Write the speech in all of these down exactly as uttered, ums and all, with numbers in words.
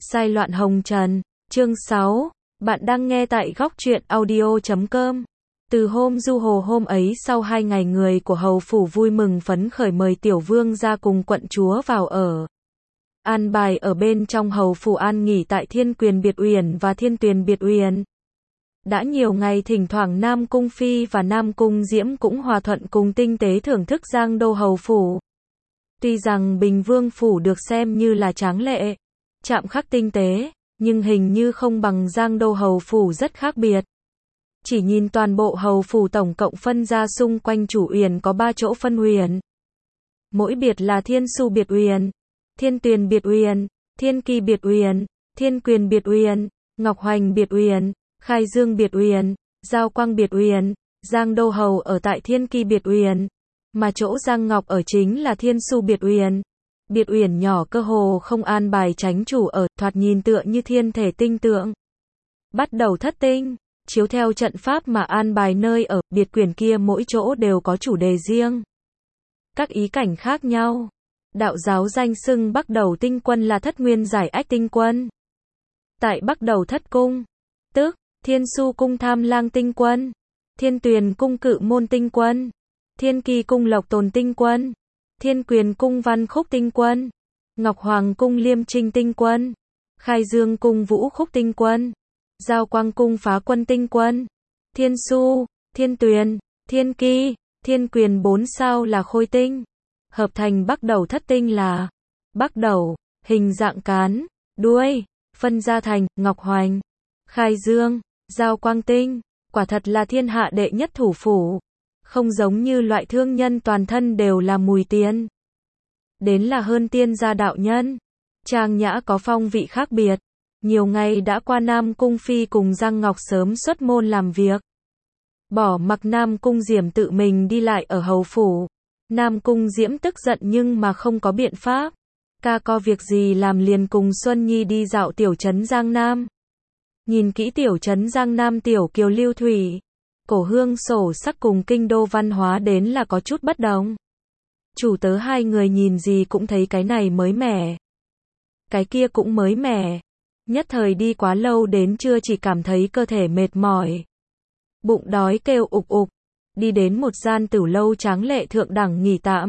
Sai loạn hồng trần, chương sáu, bạn đang nghe tại góc truyện audio chấm com. Từ hôm du hồ hôm ấy sau hai ngày người của hầu phủ vui mừng phấn khởi mời tiểu vương ra cùng quận chúa vào ở. An bài ở bên trong hầu phủ an nghỉ tại Thiên Quyền Biệt Uyển và Thiên Tuyền Biệt Uyển. Đã nhiều ngày thỉnh thoảng Nam Cung Phi và Nam Cung Diễm cũng hòa thuận cùng tinh tế thưởng thức Giang Đô hầu phủ. Tuy rằng Bình Vương phủ được xem như là tráng lệ, chạm khắc tinh tế, nhưng hình như không bằng Giang Đô hầu phủ rất khác biệt. Chỉ nhìn toàn bộ hầu phủ tổng cộng phân ra xung quanh chủ uyển có ba chỗ phân uyển. Mỗi biệt là Thiên Su Biệt Uyển, Thiên Tuyền Biệt Uyển, Thiên Kỳ Biệt Uyển, Thiên Quyền Biệt Uyển, Ngọc Hoành Biệt Uyển, Khai Dương Biệt Uyển, Giao Quang Biệt Uyển. Giang Đô hầu ở tại Thiên Kỳ Biệt Uyển, mà chỗ Giang Ngọc ở chính là Thiên Su Biệt Uyển. Biệt Uyển nhỏ cơ hồ không an bài chánh chủ ở, thoạt nhìn tựa như thiên thể tinh tượng. Bắt đầu thất tinh, chiếu theo trận pháp mà an bài nơi ở, biệt quyển kia mỗi chỗ đều có chủ đề riêng. Các ý cảnh khác nhau. Đạo giáo danh xưng Bắc Đầu Tinh Quân là Thất Nguyên Giải Ách Tinh Quân. Tại Bắc Đầu Thất Cung, tức Thiên Su Cung Tham Lang Tinh Quân, Thiên Tuyền Cung Cự Môn Tinh Quân, Thiên Kỳ Cung Lộc Tồn Tinh Quân, Thiên Quyền Cung Văn Khúc Tinh Quân, Ngọc Hoàng Cung Liêm Trinh Tinh Quân, Khai Dương Cung Vũ Khúc Tinh Quân, Giao Quang Cung Phá Quân Tinh Quân, Thiên Su, Thiên Tuyền, Thiên Kỳ, Thiên Quyền bốn sao là Khôi Tinh, hợp thành Bắc Đầu Thất Tinh là Bắc Đầu, hình dạng cán, đuôi, phân ra thành Ngọc Hoành, Khai Dương, Giao Quang Tinh, quả thật là thiên hạ đệ nhất thủ phủ. Không giống như loại thương nhân toàn thân đều là mùi tiền. Đến là hơn tiên gia đạo nhân. Trang nhã có phong vị khác biệt. Nhiều ngày đã qua Nam Cung Phi cùng Giang Ngọc sớm xuất môn làm việc. Bỏ mặc Nam Cung Diễm tự mình đi lại ở hầu phủ. Nam Cung Diễm tức giận nhưng mà không có biện pháp. Ca có việc gì làm liền cùng Xuân Nhi đi dạo tiểu trấn Giang Nam. Nhìn kỹ tiểu trấn Giang Nam tiểu kiều lưu thủy. Cổ hương sổ sắc cùng kinh đô văn hóa đến là có chút bất đồng. Chủ tớ hai người nhìn gì cũng thấy cái này mới mẻ. Cái kia cũng mới mẻ. Nhất thời đi quá lâu đến trưa chỉ cảm thấy cơ thể mệt mỏi. Bụng đói kêu ục ục. Đi đến một gian tửu lâu tráng lệ thượng đẳng nghỉ tạm.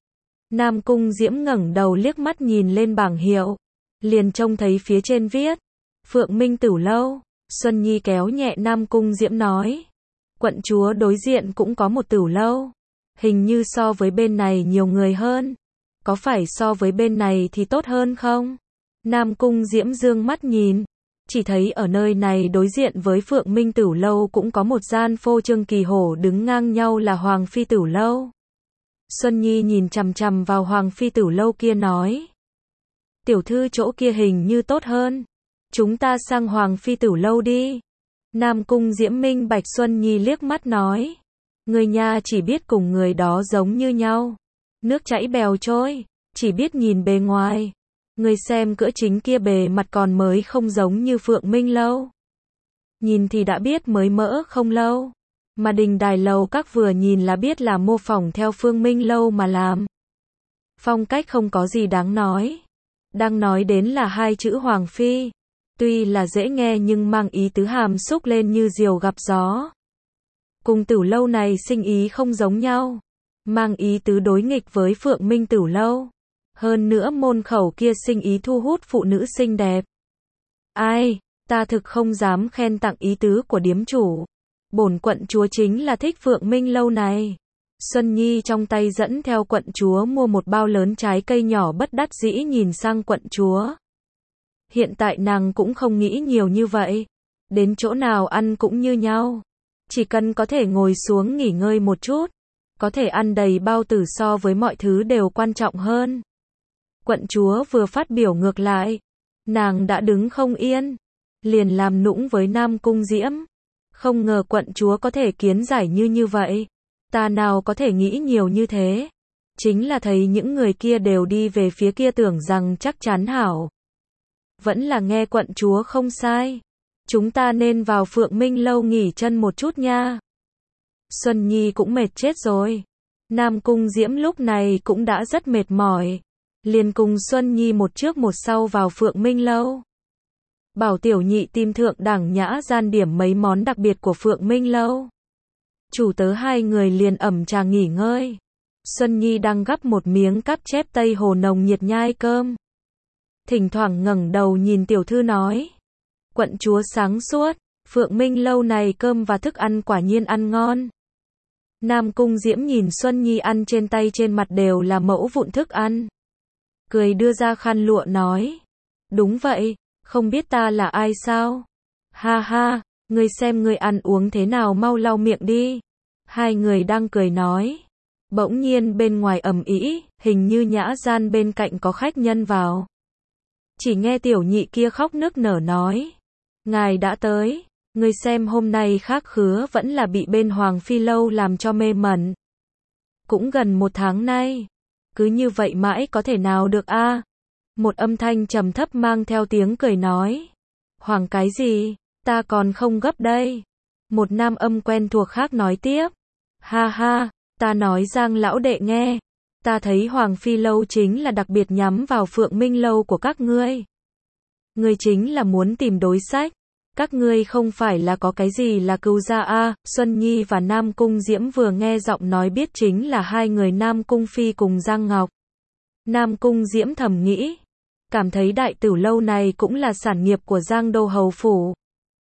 Nam Cung Diễm ngẩng đầu liếc mắt nhìn lên bảng hiệu. Liền trông thấy phía trên viết. Phượng Minh Tửu Lâu. Xuân Nhi kéo nhẹ Nam Cung Diễm nói. Quận chúa đối diện cũng có một tửu lâu. Hình như so với bên này nhiều người hơn. Có phải so với bên này thì tốt hơn không? Nam Cung Diễm dương mắt nhìn. Chỉ thấy ở nơi này đối diện với Phượng Minh Tửu Lâu cũng có một gian phô trương kỳ hổ đứng ngang nhau là Hoàng Phi Tửu Lâu. Xuân Nhi nhìn chằm chằm vào Hoàng Phi Tửu Lâu kia nói. Tiểu thư chỗ kia hình như tốt hơn. Chúng ta sang Hoàng Phi Tửu Lâu đi. Nam Cung Diễm minh bạch Xuân Nhi liếc mắt nói. Người nhà chỉ biết cùng người đó giống như nhau. Nước chảy bèo trôi, chỉ biết nhìn bề ngoài. Người xem cửa chính kia bề mặt còn mới không giống như Phượng Minh Lâu. Nhìn thì đã biết mới mỡ không lâu. Mà đình đài lầu các vừa nhìn là biết là mô phỏng theo Phương Minh Lâu mà làm. Phong cách không có gì đáng nói. Đang nói đến là hai chữ Hoàng Phi. Tuy là dễ nghe nhưng mang ý tứ hàm xúc lên như diều gặp gió. Cùng Tửu Lâu này sinh ý không giống nhau. Mang ý tứ đối nghịch với Phượng Minh Tửu Lâu. Hơn nữa môn khẩu kia sinh ý thu hút phụ nữ xinh đẹp. Ai, ta thực không dám khen tặng ý tứ của điếm chủ. Bổn quận chúa chính là thích Phượng Minh Lâu này. Xuân Nhi trong tay dẫn theo quận chúa mua một bao lớn trái cây nhỏ bất đắc dĩ nhìn sang quận chúa. Hiện tại nàng cũng không nghĩ nhiều như vậy. Đến chỗ nào ăn cũng như nhau. Chỉ cần có thể ngồi xuống nghỉ ngơi một chút. Có thể ăn đầy bao tử so với mọi thứ đều quan trọng hơn. Quận chúa vừa phát biểu ngược lại. Nàng đã đứng không yên. Liền làm nũng với Nam Cung Diễm. Không ngờ quận chúa có thể kiến giải như như vậy. Ta nào có thể nghĩ nhiều như thế. Chính là thấy những người kia đều đi về phía kia tưởng rằng chắc chắn hảo. Vẫn là nghe quận chúa không sai. Chúng ta nên vào Phượng Minh Lâu nghỉ chân một chút nha. Xuân Nhi cũng mệt chết rồi. Nam Cung Diễm lúc này cũng đã rất mệt mỏi. Liền cùng Xuân Nhi một trước một sau vào Phượng Minh Lâu. bảo tiểu nhị tìm thượng đẳng nhã gian điểm mấy món đặc biệt của Phượng Minh Lâu. Chủ tớ hai người liền ẩm trà nghỉ ngơi. Xuân Nhi đang gắp một miếng cắp chép Tây Hồ nồng nhiệt nhai cơm. Thỉnh thoảng ngẩng đầu nhìn tiểu thư nói. Quận chúa sáng suốt, Phượng Minh Lâu này cơm và thức ăn quả nhiên ăn ngon. Nam Cung Diễm nhìn Xuân Nhi ăn trên tay trên mặt đều là mẫu vụn thức ăn. Cười đưa ra khăn lụa nói. Đúng vậy, không biết ta là ai sao? Ha ha, ngươi xem ngươi ăn uống thế nào mau lau miệng đi. Hai người đang cười nói. Bỗng nhiên bên ngoài ầm ĩ, hình như nhã gian bên cạnh có khách nhân vào. Chỉ nghe tiểu nhị kia khóc nức nở nói. Ngài đã tới, ngươi xem hôm nay khác khứa vẫn là bị bên Hoàng Phi Lâu làm cho mê mẩn. Cũng gần một tháng nay, cứ như vậy mãi có thể nào được a? À? Một âm thanh trầm thấp mang theo tiếng cười nói. Hoàng cái gì, ta còn không gấp đây. Một nam âm quen thuộc khác nói tiếp. Ha ha, ta nói Giang lão đệ nghe. Ta thấy Hoàng Phi Lâu chính là đặc biệt nhắm vào Phượng Minh Lâu của các ngươi. Ngươi chính là muốn tìm đối sách. Các ngươi không phải là có cái gì là cứu gia a? À? Xuân Nhi và Nam Cung Diễm vừa nghe giọng nói biết chính là hai người Nam Cung Phi cùng Giang Ngọc. Nam Cung Diễm thầm nghĩ. Cảm thấy đại tử lâu này cũng là sản nghiệp của Giang Đô Hầu Phủ.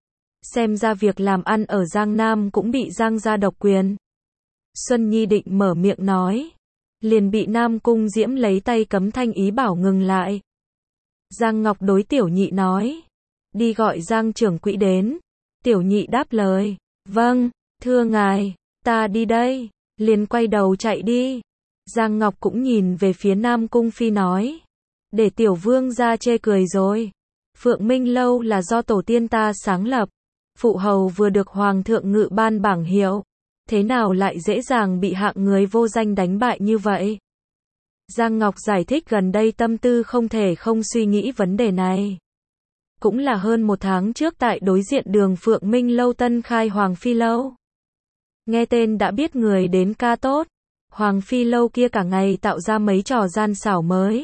Xem ra việc làm ăn ở Giang Nam cũng bị Giang gia độc quyền. Xuân Nhi định mở miệng nói. Liền bị Nam Cung Diễm lấy tay cấm thanh ý bảo ngừng lại. Giang Ngọc đối tiểu nhị nói. Đi gọi Giang trưởng quỹ đến. Tiểu nhị đáp lời. Vâng, thưa ngài, ta đi đây. Liền quay đầu chạy đi. Giang Ngọc cũng nhìn về phía Nam Cung Phi nói. Để tiểu vương ra chê cười rồi. Phượng Minh Lâu là do tổ tiên ta sáng lập. Phụ hầu vừa được Hoàng thượng ngự ban bảng hiệu. Thế nào lại dễ dàng bị hạng người vô danh đánh bại như vậy? Giang Ngọc giải thích gần đây tâm tư không thể không suy nghĩ vấn đề này. Cũng là hơn một tháng trước tại đối diện đường Phượng Minh Lâu tân khai Hoàng Phi Lâu. Nghe tên đã biết người đến ca tốt. Hoàng Phi Lâu kia cả ngày tạo ra mấy trò gian xảo mới.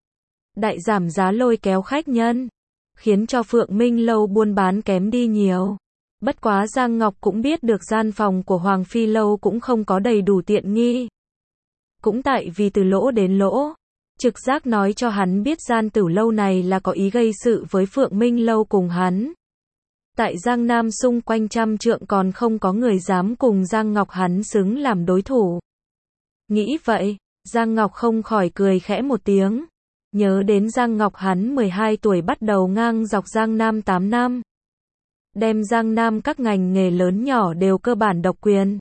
Đại giảm giá lôi kéo khách nhân. Khiến cho Phượng Minh Lâu buôn bán kém đi nhiều. Bất quá Giang Ngọc cũng biết được gian phòng của Hoàng Phi Lâu cũng không có đầy đủ tiện nghi. Cũng tại vì từ lỗ đến lỗ. Trực giác nói cho hắn biết gian tử lâu này là có ý gây sự với Phượng Minh Lâu cùng hắn. Tại Giang Nam xung quanh trăm trượng còn không có người dám cùng Giang Ngọc hắn xứng làm đối thủ. Nghĩ vậy, Giang Ngọc không khỏi cười khẽ một tiếng. Nhớ đến Giang Ngọc hắn mười hai tuổi bắt đầu ngang dọc Giang Nam tám năm. Đem Giang Nam các ngành nghề lớn nhỏ đều cơ bản độc quyền.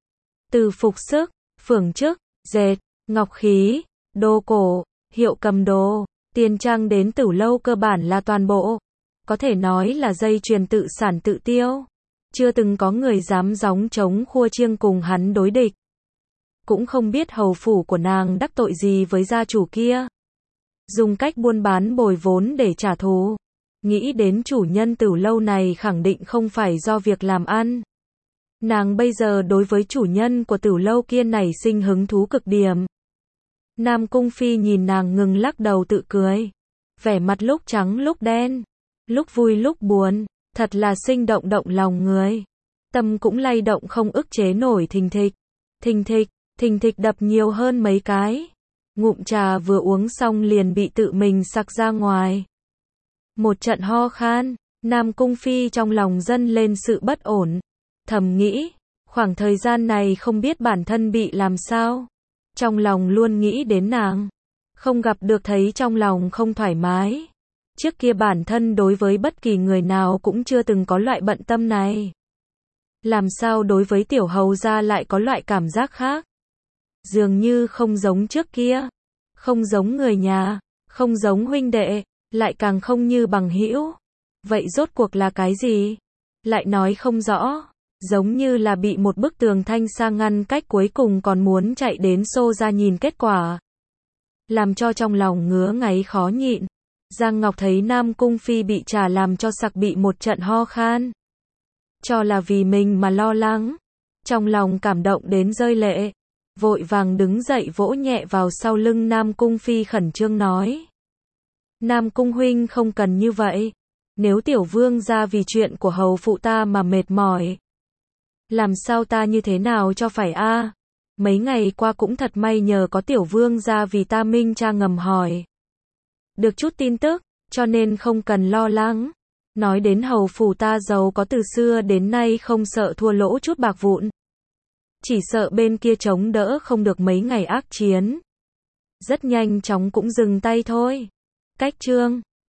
Từ phục sức, phường chức, dệt, ngọc khí, đồ cổ, hiệu cầm đồ, tiền trang đến tử lâu cơ bản là toàn bộ. Có thể nói là dây chuyền tự sản tự tiêu. Chưa từng có người dám gióng trống khua chiêng cùng hắn đối địch. Cũng không biết hầu phủ của nàng đắc tội gì với gia chủ kia. Dùng cách buôn bán bồi vốn để trả thù. Nghĩ đến chủ nhân tử lâu này khẳng định không phải do việc làm ăn. Nàng bây giờ đối với chủ nhân của tử lâu kia nảy sinh hứng thú cực điểm. Nam Cung Phi nhìn nàng ngừng lắc đầu tự cười. Vẻ mặt lúc trắng lúc đen. Lúc vui lúc buồn. Thật là sinh động động lòng người. Tâm cũng lay động không ức chế nổi thình thịch. Thình thịch, thình thịch đập nhiều hơn mấy cái. Ngụm trà vừa uống xong liền bị tự mình sặc ra ngoài. Một trận ho khan, Nam Cung Phi trong lòng dâng lên sự bất ổn. Thầm nghĩ, khoảng thời gian này không biết bản thân bị làm sao. Trong lòng luôn nghĩ đến nàng. Không gặp được thấy trong lòng không thoải mái. Trước kia bản thân đối với bất kỳ người nào cũng chưa từng có loại bận tâm này. Làm sao đối với tiểu hầu gia lại có loại cảm giác khác. Dường như không giống trước kia. Không giống người nhà. Không giống huynh đệ. Lại càng không như bằng hữu. Vậy rốt cuộc là cái gì? Lại nói không rõ. Giống như là bị một bức tường thanh sa ngăn cách cuối cùng còn muốn chạy đến xô ra nhìn kết quả. Làm cho trong lòng ngứa ngáy khó nhịn. Giang Ngọc thấy Nam Cung Phi bị trà làm cho sặc bị một trận ho khan. Cho là vì mình mà lo lắng. Trong lòng cảm động đến rơi lệ. Vội vàng đứng dậy vỗ nhẹ vào sau lưng Nam Cung Phi khẩn trương nói. Nam Cung huynh không cần như vậy. nếu tiểu vương gia vì chuyện của hầu phụ ta mà mệt mỏi, làm sao ta như thế nào cho phải a? Mấy ngày qua cũng thật may nhờ có tiểu vương gia vì ta minh tra ngầm hỏi được chút tin tức, cho nên không cần lo lắng. Nói đến hầu phủ ta giàu có từ xưa đến nay không sợ thua lỗ chút bạc vụn. Chỉ sợ bên kia chống đỡ không được mấy ngày ác chiến. Rất nhanh chóng cũng dừng tay thôi. Cách chương